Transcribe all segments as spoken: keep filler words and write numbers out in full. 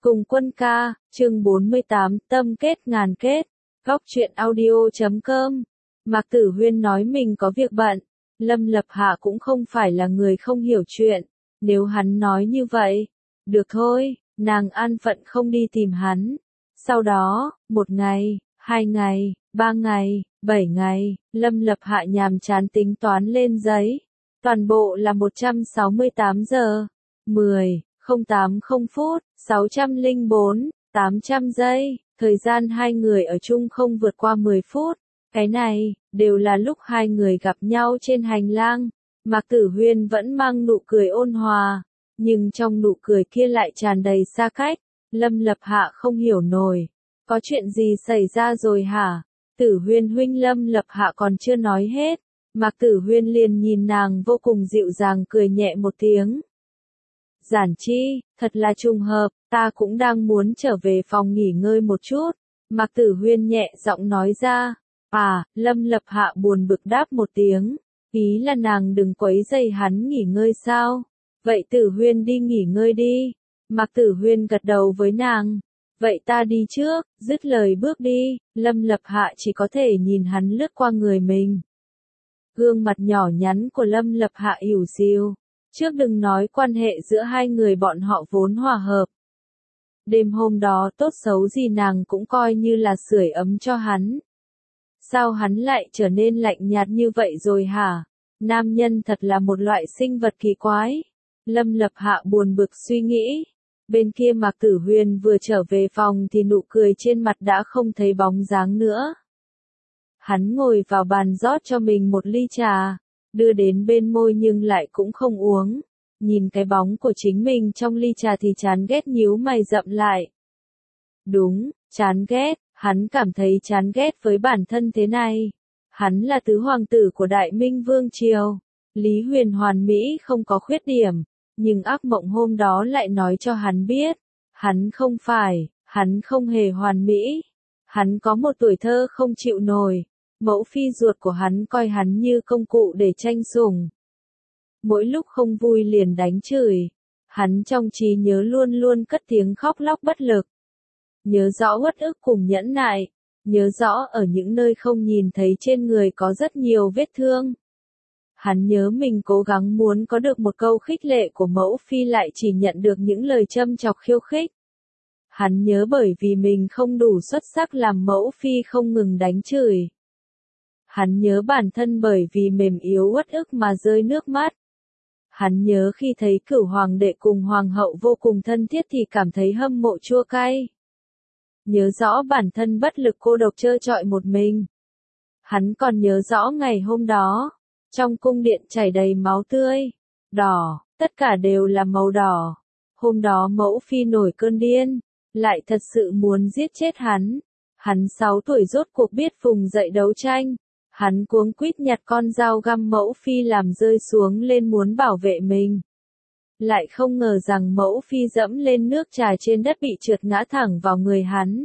Cùng Quân ca, chương bốn mươi tám, tâm kết ngàn kết, góc truyện audio chấm com. Mạc Tử Huyên nói mình có việc bận, Lâm Lập Hạ cũng không phải là người không hiểu chuyện, nếu hắn nói như vậy, được thôi, nàng an phận không đi tìm hắn. Sau đó, một ngày, hai ngày, ba ngày, bảy ngày, Lâm Lập Hạ nhàm chán tính toán lên giấy, toàn bộ là một trăm sáu mươi tám giờ, mười, không tám không phút, sáu trăm lẻ bốn, tám trăm giây, thời gian hai người ở chung không vượt qua mười phút. Cái này, đều là lúc hai người gặp nhau trên hành lang. Mạc Tử Huyên vẫn mang nụ cười ôn hòa, nhưng trong nụ cười kia lại tràn đầy xa cách. Lâm Lập Hạ không hiểu nổi, có chuyện gì xảy ra rồi hả? Tử Huyên huynh. Lâm Lập Hạ còn chưa nói hết, Mạc Tử Huyên liền nhìn nàng vô cùng dịu dàng cười nhẹ một tiếng. Giản Chi, thật là trùng hợp, ta cũng đang muốn trở về phòng nghỉ ngơi một chút. Mạc Tử Huyên nhẹ giọng nói ra. À, Lâm Lập Hạ buồn bực đáp một tiếng, ý là nàng đừng quấy rầy hắn nghỉ ngơi sao? Vậy Tử Huyên đi nghỉ ngơi đi. Mạc Tử Huyên gật đầu với nàng. Vậy ta đi trước, dứt lời bước đi, Lâm Lập Hạ chỉ có thể nhìn hắn lướt qua người mình. Gương mặt nhỏ nhắn của Lâm Lập Hạ ỉu xìu. Trước đừng nói quan hệ giữa hai người bọn họ vốn hòa hợp. Đêm hôm đó tốt xấu gì nàng cũng coi như là sưởi ấm cho hắn. Sao hắn lại trở nên lạnh nhạt như vậy rồi hả? Nam nhân thật là một loại sinh vật kỳ quái. Lâm Lập Hạ buồn bực suy nghĩ. Bên kia Mạc Tử Huyên vừa trở về phòng thì nụ cười trên mặt đã không thấy bóng dáng nữa. Hắn ngồi vào bàn rót cho mình một ly trà, đưa đến bên môi nhưng lại cũng không uống. Nhìn cái bóng của chính mình trong ly trà thì chán ghét nhíu mày rậm lại. Đúng, chán ghét, hắn cảm thấy chán ghét với bản thân thế này. Hắn là tứ hoàng tử của Đại Minh Vương Triều. Lý Huyền hoàn mỹ không có khuyết điểm, nhưng ác mộng hôm đó lại nói cho hắn biết. Hắn không phải, hắn không hề hoàn mỹ. Hắn có một tuổi thơ không chịu nổi. Mẫu phi ruột của hắn coi hắn như công cụ để tranh sủng. Mỗi lúc không vui liền đánh chửi. Hắn trong trí nhớ luôn luôn cất tiếng khóc lóc bất lực. Nhớ rõ uất ức cùng nhẫn nại. Nhớ rõ ở những nơi không nhìn thấy trên người có rất nhiều vết thương. Hắn nhớ mình cố gắng muốn có được một câu khích lệ của mẫu phi lại chỉ nhận được những lời châm chọc khiêu khích. Hắn nhớ bởi vì mình không đủ xuất sắc làm mẫu phi không ngừng đánh chửi. Hắn nhớ bản thân bởi vì mềm yếu uất ức mà rơi nước mắt. Hắn nhớ khi thấy cửu hoàng đệ cùng hoàng hậu vô cùng thân thiết thì cảm thấy hâm mộ chua cay. Nhớ rõ bản thân bất lực cô độc trơ trọi một mình. Hắn còn nhớ rõ ngày hôm đó, trong cung điện chảy đầy máu tươi, đỏ, tất cả đều là màu đỏ. Hôm đó mẫu phi nổi cơn điên, lại thật sự muốn giết chết hắn. Hắn sáu tuổi rốt cuộc biết vùng dậy đấu tranh. Hắn cuống quýt nhặt con dao găm mẫu phi làm rơi xuống lên muốn bảo vệ mình. Lại không ngờ rằng mẫu phi dẫm lên nước trà trên đất bị trượt ngã thẳng vào người hắn.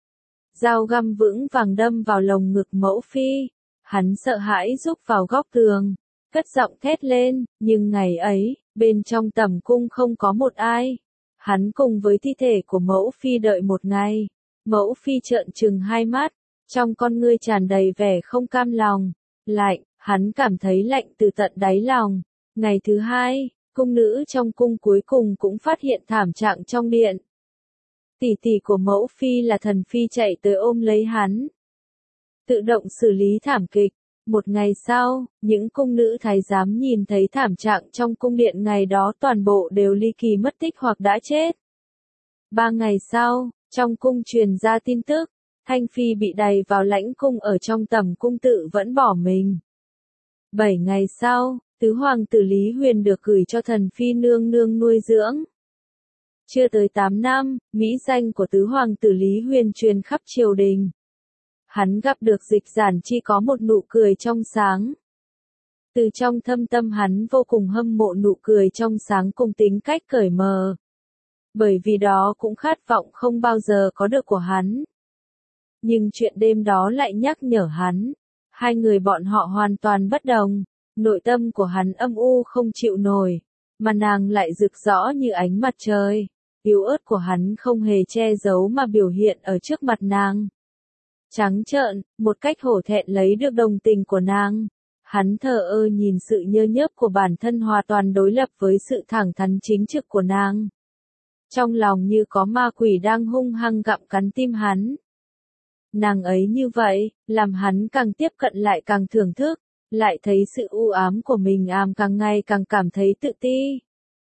Dao găm vững vàng đâm vào lồng ngực mẫu phi. Hắn sợ hãi rúc vào góc tường, cất giọng thét lên, nhưng ngày ấy, bên trong tẩm cung không có một ai. Hắn cùng với thi thể của mẫu phi đợi một ngày. Mẫu phi trợn trừng hai mắt, trong con ngươi tràn đầy vẻ không cam lòng. Lạnh, hắn cảm thấy lạnh từ tận đáy lòng. Ngày thứ hai, cung nữ trong cung cuối cùng cũng phát hiện thảm trạng trong điện. Tỷ tỷ của mẫu phi là Thần Phi chạy tới ôm lấy hắn. Tự động xử lý thảm kịch. Một ngày sau, những cung nữ thái giám nhìn thấy thảm trạng trong cung điện ngày đó toàn bộ đều ly kỳ mất tích hoặc đã chết. Ba ngày sau, trong cung truyền ra tin tức, Thanh Phi bị đày vào lãnh cung ở trong tẩm cung tự vẫn bỏ mình. Bảy ngày sau, tứ hoàng tử Lý Huyền được gửi cho Thần Phi nương nương nuôi dưỡng. Chưa tới tám năm, mỹ danh của tứ hoàng tử Lý Huyền truyền khắp triều đình. Hắn gặp được Dịch Giản Chi có một nụ cười trong sáng. Từ trong thâm tâm hắn vô cùng hâm mộ nụ cười trong sáng cùng tính cách cởi mở. Bởi vì đó cũng khát vọng không bao giờ có được của hắn. Nhưng chuyện đêm đó lại nhắc nhở hắn. Hai người bọn họ hoàn toàn bất đồng. Nội tâm của hắn âm u không chịu nổi. Mà nàng lại rực rõ như ánh mặt trời. yếu ớt của hắn không hề che giấu mà biểu hiện ở trước mặt nàng. Trắng trợn, một cách hổ thẹn lấy được đồng tình của nàng. Hắn thờ ơ nhìn sự nhơ nhớp của bản thân hoàn toàn đối lập với sự thẳng thắn chính trực của nàng. Trong lòng như có ma quỷ đang hung hăng gặm cắn tim hắn. Nàng ấy như vậy, làm hắn càng tiếp cận lại càng thưởng thức, lại thấy sự u ám của mình ám càng ngày càng cảm thấy tự ti.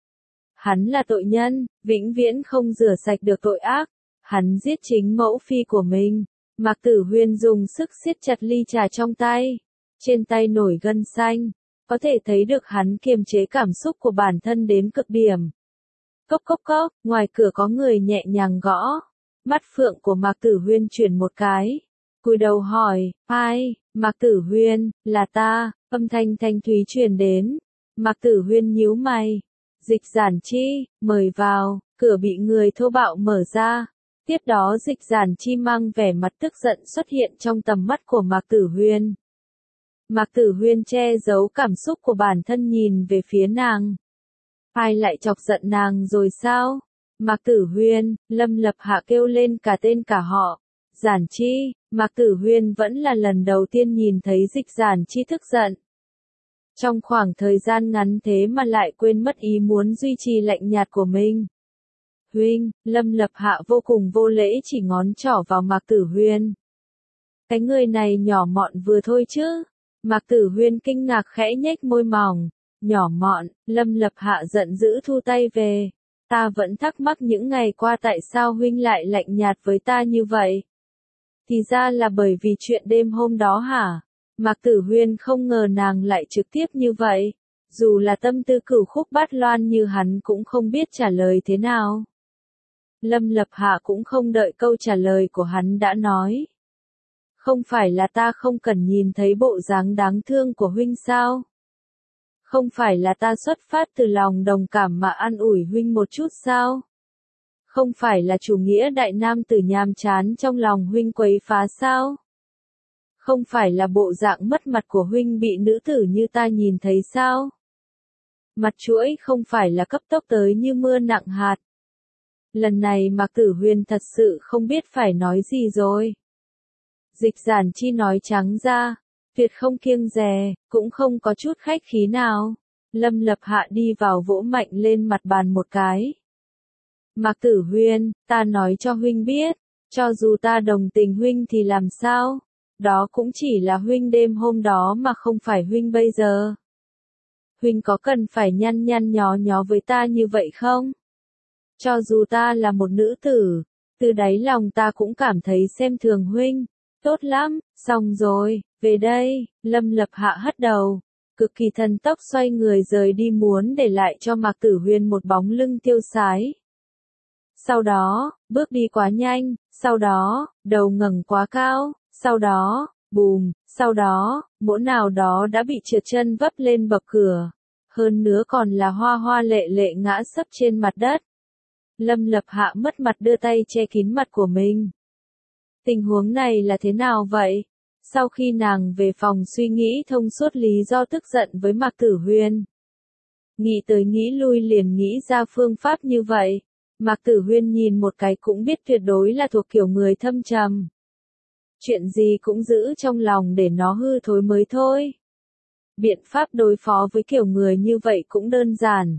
Hắn là tội nhân, vĩnh viễn không rửa sạch được tội ác. Hắn giết chính mẫu phi của mình. Mạc Tử Huyên dùng sức siết chặt ly trà trong tay. Trên tay nổi gân xanh. Có thể thấy được hắn kiềm chế cảm xúc của bản thân đến cực điểm. Cốc cốc cốc, ngoài cửa có người nhẹ nhàng gõ. Mắt phượng của Mạc Tử Huyên chuyển một cái. Cúi đầu hỏi, ai? Mạc Tử Huyên, là ta, âm thanh thanh thúy truyền đến. Mạc Tử Huyên nhíu mày. Dịch Giản Chi, mời vào, cửa bị người thô bạo mở ra. Tiếp đó Dịch Giản Chi mang vẻ mặt tức giận xuất hiện trong tầm mắt của Mạc Tử Huyên. Mạc Tử Huyên che giấu cảm xúc của bản thân nhìn về phía nàng. Ai lại chọc giận nàng rồi sao? Mạc Tử Huyên, Lâm Lập Hạ kêu lên cả tên cả họ. Giản Chi, Mạc Tử Huyên vẫn là lần đầu tiên nhìn thấy Dịch Giản Chi tức giận. Trong khoảng thời gian ngắn thế mà lại quên mất ý muốn duy trì lạnh nhạt của mình. Huynh, Lâm Lập Hạ vô cùng vô lễ chỉ ngón trỏ vào Mạc Tử Huyên. Cái người này nhỏ mọn vừa thôi chứ. Mạc Tử Huyên kinh ngạc khẽ nhếch môi mỏng. Nhỏ mọn, Lâm Lập Hạ giận dữ thu tay về. Ta vẫn thắc mắc những ngày qua tại sao huynh lại lạnh nhạt với ta như vậy. Thì ra là bởi vì chuyện đêm hôm đó hả? Mạc Tử Huyên không ngờ nàng lại trực tiếp như vậy. Dù là tâm tư cửu khúc bát loan như hắn cũng không biết trả lời thế nào. Lâm Lập Hạ cũng không đợi câu trả lời của hắn đã nói. Không phải là ta không cần nhìn thấy bộ dáng đáng thương của huynh sao? Không phải là ta xuất phát từ lòng đồng cảm mà an ủi huynh một chút sao? Không phải là chủ nghĩa đại nam tử nhàm chán trong lòng huynh quấy phá sao? Không phải là bộ dạng mất mặt của huynh bị nữ tử như ta nhìn thấy sao? Mặt chuỗi không phải là cấp tốc tới như mưa nặng hạt. Lần này Mạc Tử Huyên thật sự không biết phải nói gì rồi. Dịch Giản Chi nói trắng ra, tuyệt không kiêng dè, cũng không có chút khách khí nào. Lâm Lập Hạ đi vào vỗ mạnh lên mặt bàn một cái. Mạc Tử Huyên, ta nói cho huynh biết, cho dù ta đồng tình huynh thì làm sao? Đó cũng chỉ là huynh đêm hôm đó mà không phải huynh bây giờ. Huynh có cần phải nhăn nhăn nhó nhó với ta như vậy không? Cho dù ta là một nữ tử, từ đáy lòng ta cũng cảm thấy xem thường huynh. Tốt lắm, xong rồi, về đây. Lâm Lập Hạ hất đầu, cực kỳ thần tốc xoay người rời đi muốn để lại cho Mạc Tử Huyên một bóng lưng tiêu sái. Sau đó, bước đi quá nhanh, sau đó, đầu ngẩng quá cao, sau đó, bùm, sau đó, mỗ nào đó đã bị trượt chân vấp lên bậc cửa. Hơn nữa còn là hoa hoa lệ lệ ngã sấp trên mặt đất. Lâm Lập Hạ mất mặt đưa tay che kín mặt của mình. Tình huống này là thế nào vậy? Sau khi nàng về phòng suy nghĩ thông suốt lý do tức giận với Mạc Tử Huyên. Nghĩ tới nghĩ lui liền nghĩ ra phương pháp như vậy. Mạc Tử Huyên nhìn một cái cũng biết tuyệt đối là thuộc kiểu người thâm trầm. Chuyện gì cũng giữ trong lòng để nó hư thối mới thôi. Biện pháp đối phó với kiểu người như vậy cũng đơn giản.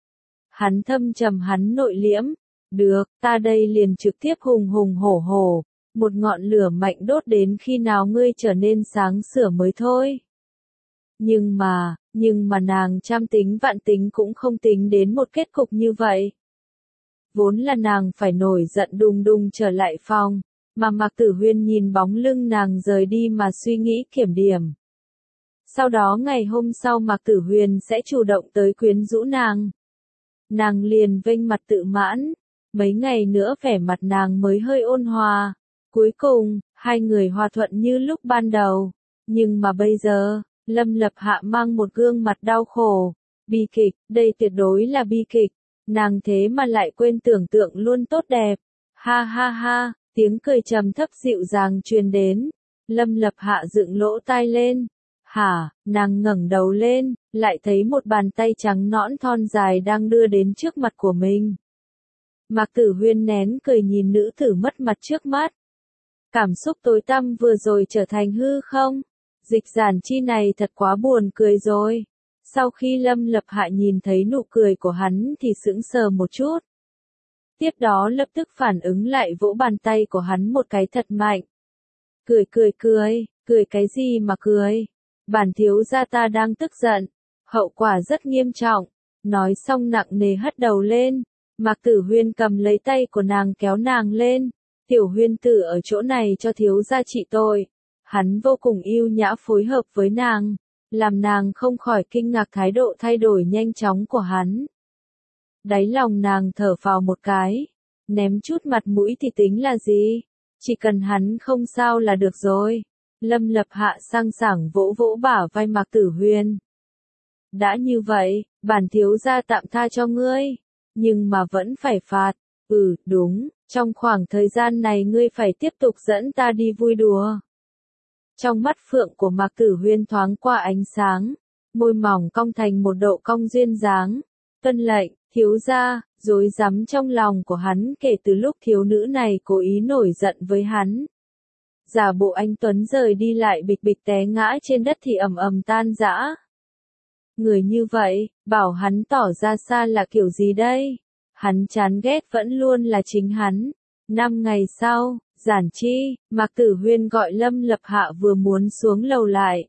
Hắn thâm trầm hắn nội liễm. Được, ta đây liền trực tiếp hùng hùng hổ hổ. Một ngọn lửa mạnh đốt đến khi nào ngươi trở nên sáng sủa mới thôi. Nhưng mà, nhưng mà nàng trăm tính vạn tính cũng không tính đến một kết cục như vậy. Vốn là nàng phải nổi giận đùng đùng trở lại phòng, mà Mạc Tử Huyên nhìn bóng lưng nàng rời đi mà suy nghĩ kiểm điểm. Sau đó ngày hôm sau Mạc Tử Huyên sẽ chủ động tới quyến rũ nàng. Nàng liền vênh mặt tự mãn, mấy ngày nữa vẻ mặt nàng mới hơi ôn hòa. Cuối cùng, hai người hòa thuận như lúc ban đầu. Nhưng mà bây giờ, Lâm Lập Hạ mang một gương mặt đau khổ. Bi kịch, đây tuyệt đối là bi kịch. Nàng thế mà lại quên tưởng tượng luôn tốt đẹp. Ha ha ha, tiếng cười trầm thấp dịu dàng truyền đến. Lâm Lập Hạ dựng lỗ tai lên. Hả, nàng ngẩng đầu lên, lại thấy một bàn tay trắng nõn thon dài đang đưa đến trước mặt của mình. Mạc Tử Huyên nén cười nhìn nữ tử mất mặt trước mắt. Cảm xúc tối tăm vừa rồi trở thành hư không? Dịch Giản Chi này thật quá buồn cười rồi. Sau khi Lâm Lập Hạ nhìn thấy nụ cười của hắn thì sững sờ một chút. Tiếp đó lập tức phản ứng lại vỗ bàn tay của hắn một cái thật mạnh. Cười cười cười, cười cái gì mà cười? Bản thiếu gia ta đang tức giận, hậu quả rất nghiêm trọng. Nói xong nặng nề hất đầu lên, Mạc Tử Huyên cầm lấy tay của nàng kéo nàng lên. Tiểu Huyên tử ở chỗ này cho thiếu gia trị tội. Hắn vô cùng yêu nhã phối hợp với nàng, làm nàng không khỏi kinh ngạc thái độ thay đổi nhanh chóng của hắn. Đáy lòng nàng thở phào một cái, ném chút mặt mũi thì tính là gì, chỉ cần hắn không sao là được rồi. Lâm Lập Hạ sang sảng vỗ vỗ bả vai Mạc Tử Huyên. Đã như vậy, bản thiếu gia tạm tha cho ngươi, nhưng mà vẫn phải phạt. Ừ, đúng, trong khoảng thời gian này ngươi phải tiếp tục dẫn ta đi vui đùa. Trong mắt phượng của Mạc Tử Huyên thoáng qua ánh sáng, môi mỏng cong thành một độ cong duyên dáng. Tuân lệnh, thiếu gia, rối rắm trong lòng của hắn kể từ lúc thiếu nữ này cố ý nổi giận với hắn. Giả bộ anh Tuấn rời đi lại bịch bịch té ngã trên đất thì ầm ầm tan rã. Người như vậy, bảo hắn tỏ ra xa là kiểu gì đây? Hắn chán ghét vẫn luôn là chính hắn. Năm ngày sau, Giản Chi, Mạc Tử Huyên gọi Lâm Lập Hạ vừa muốn xuống lầu lại.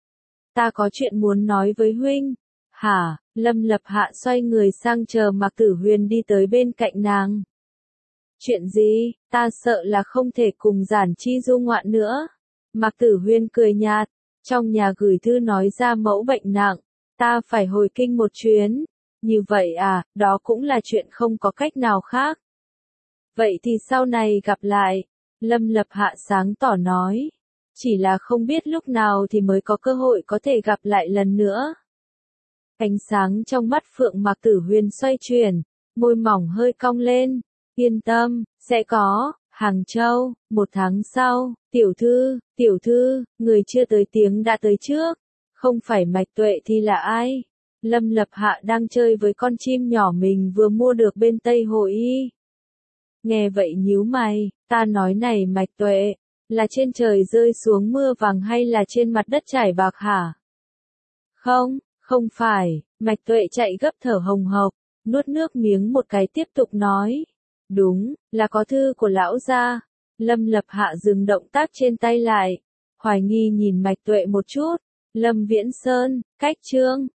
Ta có chuyện muốn nói với huynh. Hả? Lâm Lập Hạ xoay người sang chờ Mạc Tử Huyên đi tới bên cạnh nàng. Chuyện gì? Ta sợ là không thể cùng Giản Chi du ngoạn nữa. Mạc Tử Huyên cười nhạt, trong nhà gửi thư nói ra mẫu bệnh nặng, ta phải hồi kinh một chuyến. Như vậy à, đó cũng là chuyện không có cách nào khác. Vậy thì sau này gặp lại, Lâm Lập Hạ sáng tỏ nói. Chỉ là không biết lúc nào thì mới có cơ hội có thể gặp lại lần nữa. Ánh sáng trong mắt phượng Mạc Tử Huyên xoay chuyển, môi mỏng hơi cong lên. Yên tâm, sẽ có. Hàng Châu, một tháng sau, tiểu thư, tiểu thư, người chưa tới tiếng đã tới trước. Không phải Mạch Tuệ thì là ai? Lâm Lập Hạ đang chơi với con chim nhỏ mình vừa mua được bên Tây Hồ Y. Nghe vậy nhíu mày, ta nói này Mạch Tuệ, là trên trời rơi xuống mưa vàng hay là trên mặt đất trải bạc hả? Không, không phải. Mạch Tuệ chạy gấp thở hồng hộc, nuốt nước miếng một cái tiếp tục nói. Đúng, là có thư của lão gia. Lâm Lập Hạ dừng động tác trên tay lại, hoài nghi nhìn Mạch Tuệ một chút. Lâm Viễn Sơn, cách chương